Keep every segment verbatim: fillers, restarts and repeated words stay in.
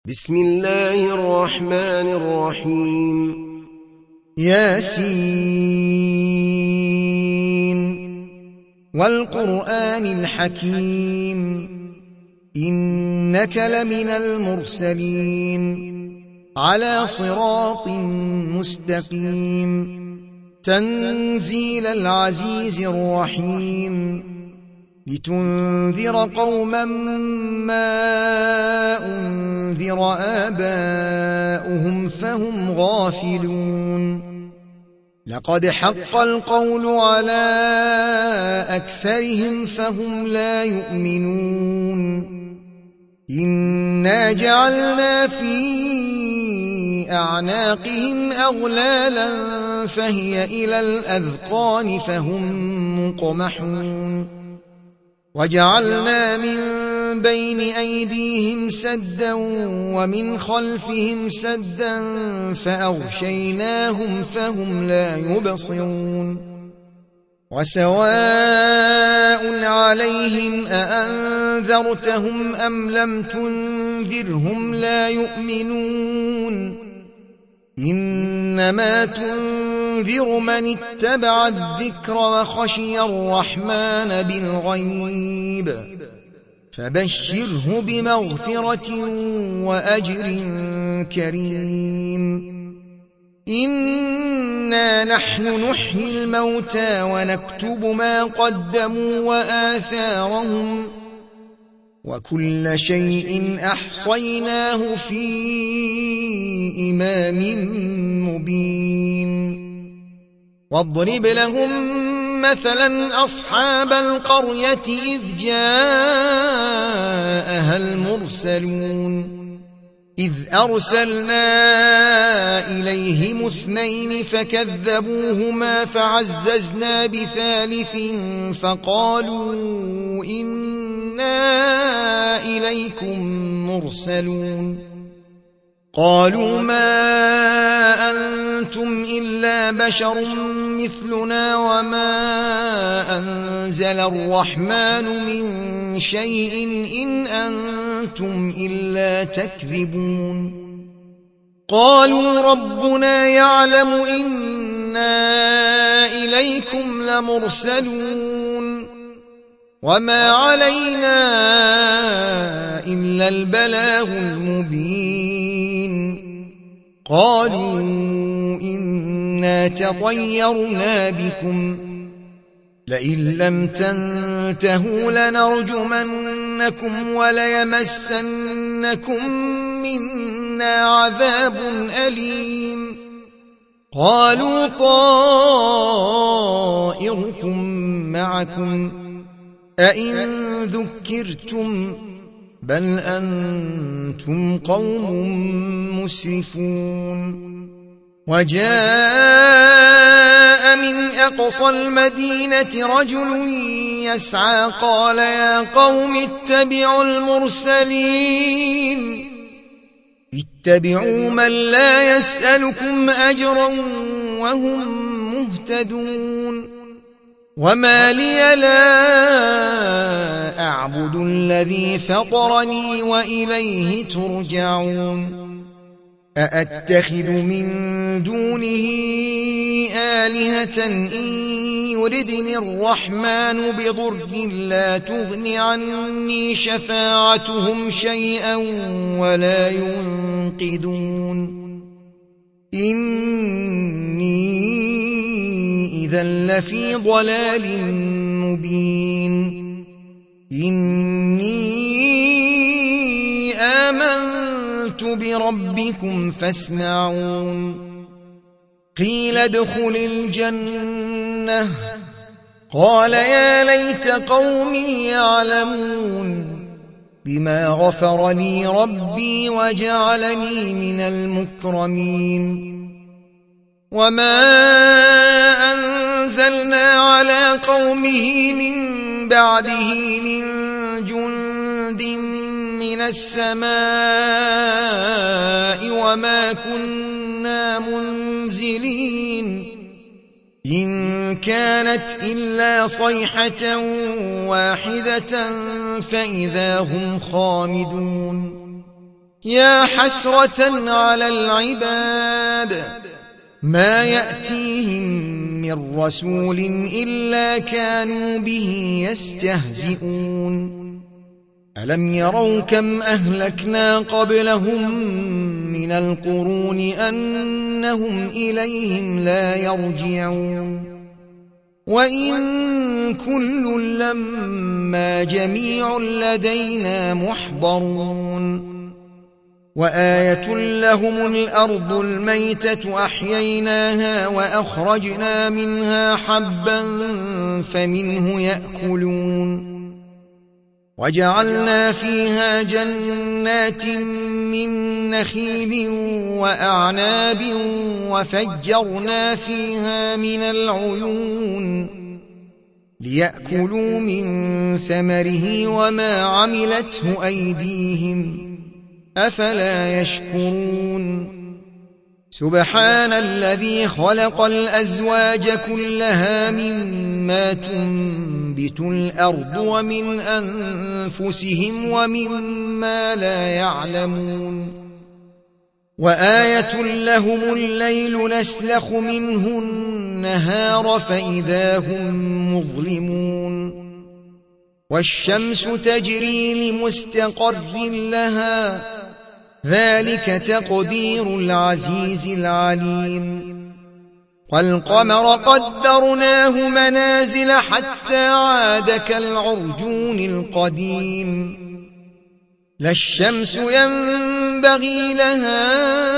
بسم الله الرحمن الرحيم ياسين والقرآن الحكيم إنك لمن المرسلين على صراط مستقيم تنزيل العزيز الرحيم لتنذر قوما ما أنذر آباؤهم فهم غافلون لقد حق القول على أكثرهم فهم لا يؤمنون إنا جعلنا في أعناقهم أغلالا فهي إلى الأذقان فهم مقمحون وجعلنا من بين أيديهم سدا ومن خلفهم سدا فأغشيناهم فهم لا يبصرون وسواء عليهم أأنذرتهم أم لم تنذرهم لا يؤمنون إنما تنذر من اتبع الذكر وخشي الرحمن بالغيب فبشره بمغفرة وأجر كريم إنا نحن نحيي الموتى ونكتب ما قدموا وآثارهم وكل شيء أحصيناه في إمام مبين واضرب لهم مثلا أصحاب القرية إذ جاءها المرسلون إذ أرسلنا إليهم اثنين فكذبوهما فعززنا بثالث فقالوا إنا إليكم مرسلون قالوا ما أنتم إلا بشر مثلنا وما أنزل الرحمن من شيء إن أنتم إلا تكذبون قالوا ربنا يعلم إنا إليكم لمرسلون وما علينا إلا البلاغ المبين قالوا إنا تطيرنا بكم لئن لم تنتهوا لنرجمنكم وليمسنكم منا عذاب أليم قالوا طائركم معكم أئن ذكرتم بل أنتم قوم مسرفون وجاء من أقصى المدينة رجل يسعى قال يا قوم اتبعوا المرسلين اتبعوا من لا يسألكم أجرا وهم مهتدون وما لي لا أعبد الذي فطرني وإليه ترجعون أأتخذ من دونه آلهة إن يردني الرحمن بضر لا تغن عني شفاعتهم شيئا ولا ينقذون إني إذا لفي ضلال مبين إني آمنت بربكم فاسمعون قيل ادخل الجنة قال يا ليت قومي يعلمون بما غفر لي ربي وجعلني من المكرمين وما أنزلنا على قومه من بعده من جند من السماء وما كنا منزلين إن كانت إلا صيحة واحدة فإذا هم خامدون يا حسرة على العباد ما يأتيهم من رسول إلا كانوا به يستهزئون ألم يروا كم أهلكنا قبلهم من القرون أنهم إليهم لا يرجعون وإن كل لما جميع لدينا محضرون وآية لهم الأرض الميتة أحييناها وأخرجنا منها حبا فمنه يأكلون وجعلنا فيها جنات من نخيل وأعناب وفجرنا فيها من العيون ليأكلوا من ثمره وما عملته أيديهم أفلا يشكرون سبحان الذي خلق الأزواج كلها مما تنبت الأرض ومن أنفسهم ومما لا يعلمون وآية لهم الليل نسلخ منه النهار فإذا هم مظلمون والشمس تجري لمستقر لها ذلك تقدير العزيز العليم والقمر قدرناه منازل حتى عاد كالعرجون القديم لا الشمس ينبغي لها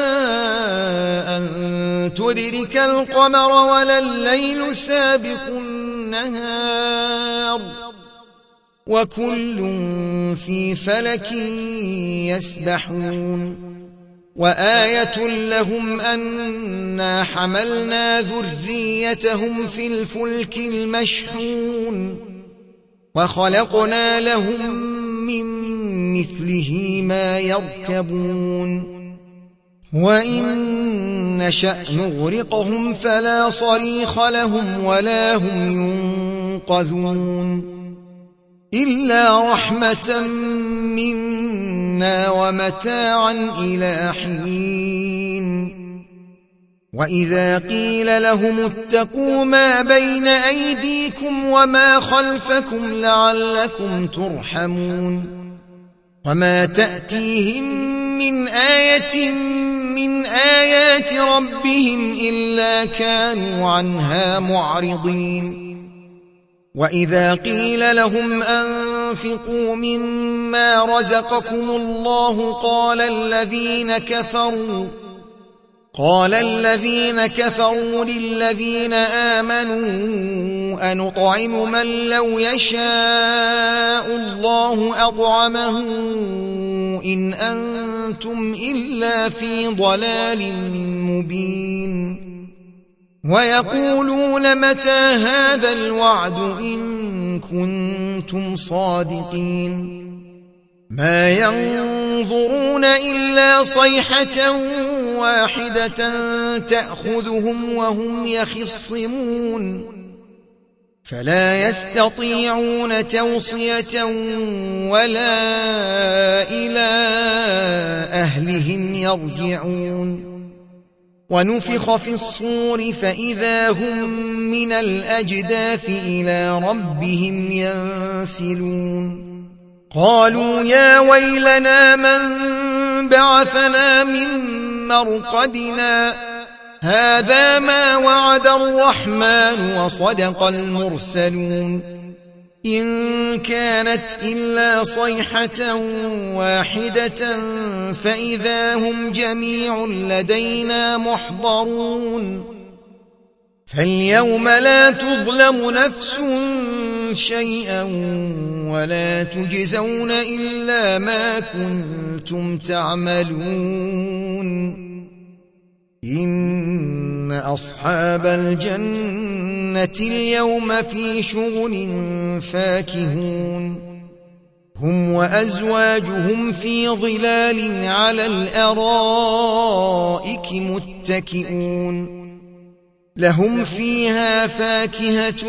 أن تدرك القمر ولا الليل سابق النهار وكل في فلك يسبحون وآية لهم أنا حملنا ذريتهم في الفلك المشحون وخلقنا لهم من مثله ما يركبون وإن نشأ نغرقهم فلا صريخ لهم ولا هم ينقذون إلا رحمة منا ومتاعا إلى حين وإذا قيل لهم اتقوا ما بين أيديكم وما خلفكم لعلكم ترحمون وما تأتيهم من آية من آيات ربهم إلا كانوا عنها معرضين وإذا قيل لهم أنفقوا مما رزقكم الله قال الذين كفروا قال الذين كفروا للذين آمنوا أنطعم من لو يشاء الله أطعمه إن أنتم إلا في ضلال مبين ويقولون متى هذا الوعد إن كنتم صادقين ما ينظرون إلا صيحة واحدة تأخذهم وهم يخصمون فلا يستطيعون توصية ولا إلى أهلهم يرجعون ونفخ في الصور فإذا هم من الأجداث إلى ربهم ينسلون قالوا يا ويلنا من بعثنا من مرقدنا هذا ما وعد الرحمن وصدق المرسلون إن كانت إلا صيحة واحدة فإذا هم جميع لدينا محضرون فاليوم لا تظلم نفس شيئا ولا تجزون إلا ما كنتم تعملون إن أصحاب الجنة اليوم في شغل فاكهون هم وأزواجهم في ظلال على الأرائك متكئون لهم فيها فاكهة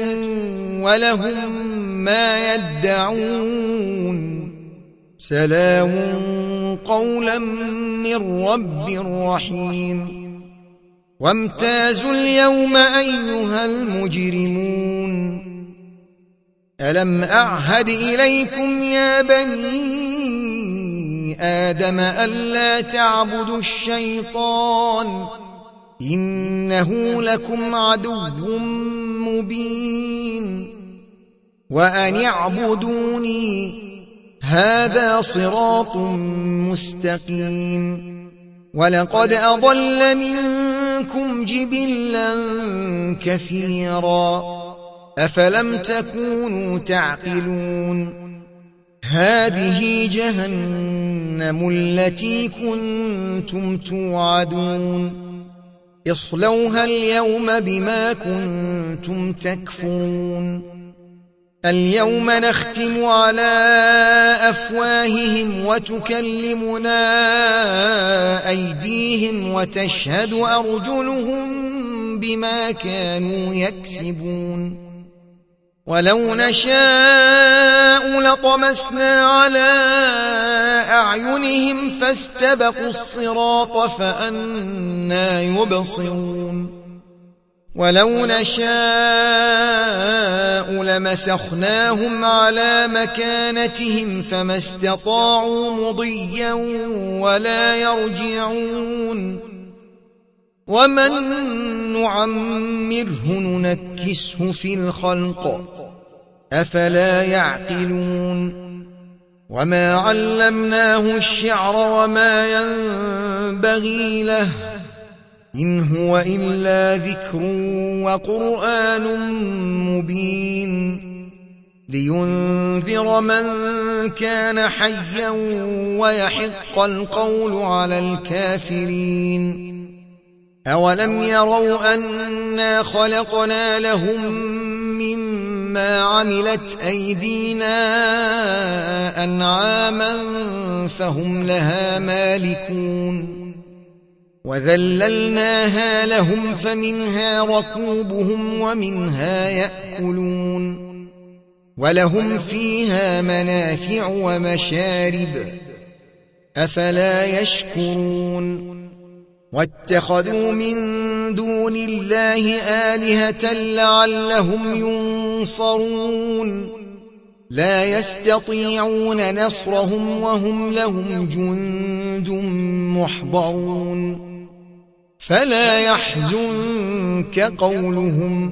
ولهم ما يدعون سلام قولا من رب رحيم وامتازوا اليوم أيها المجرمون ألم أعهد إليكم يا بني آدم ألا تعبدوا الشيطان إنه لكم عدو مبين وأن اعبدوني هذا صراط مستقيم ولقد أضل منكم جبلا كثيرا أفلم تكونوا تعقلون هذه جهنم التي كنتم توعدون اصلوها اليوم بما كنتم تكفرون اليوم نختم على أفواههم وتكلمنا أيديهم وتشهد أرجلهم بما كانوا يكسبون ولو نشاء لطمسنا على أعينهم فاستبقوا الصراط فأنى يبصرون ولو نشاء لمسخناهم على مكانتهم فما استطاعوا مضيا ولا يرجعون ومن نعمره ننكسه في الخلق أفلا يعقلون وما علمناه الشعر وما ينبغي له إن هو إلا ذكر وقرآن مبين لينذر من كان حيا ويحق القول على الكافرين أولم يروا أنا خلقنا لهم مما عملت أيدينا أنعاما فهم لها مالكون وذللناها لهم فمنها ركوبهم ومنها يأكلون ولهم فيها منافع ومشارب أفلا يشكرون واتخذوا من دون الله آلهة لعلهم ينصرون لا يستطيعون نصرهم وهم لهم جند محضرون فلا يحزنك قولهم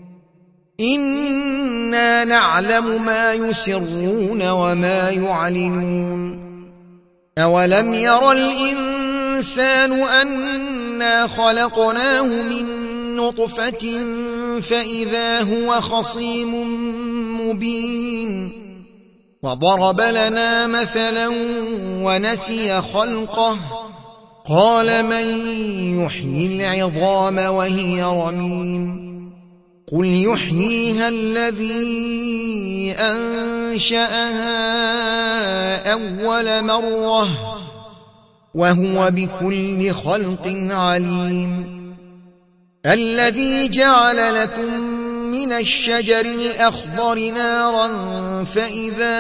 إنا نعلم ما يسرون وما يعلنون أولم ير الإنسان أنا خلقناه من نطفة فإذا هو خصيم مبين وضرب لنا مثلا ونسي خلقه قال من يحيي العظام وهي رميم قل يحييها الذي أنشأها أول مرة وهو بكل خلق عليم الذي جعل لكم من الشجر الأخضر نارا فإذا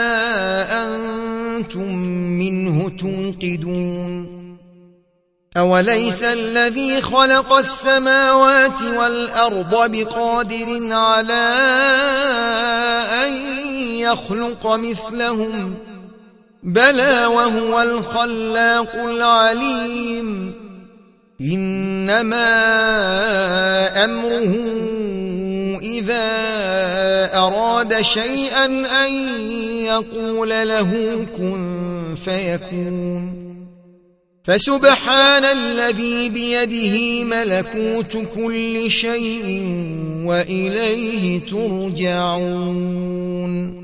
أنتم منه توقدون أوليس الذي خلق السماوات والأرض بقادر على أن يخلق مثلهم بلى وهو الخلاق العليم إنما أمره إذا أراد شيئا أن يقول له كن فيكون فسبحان الذي بيده ملكوت كل شيء وإليه ترجعون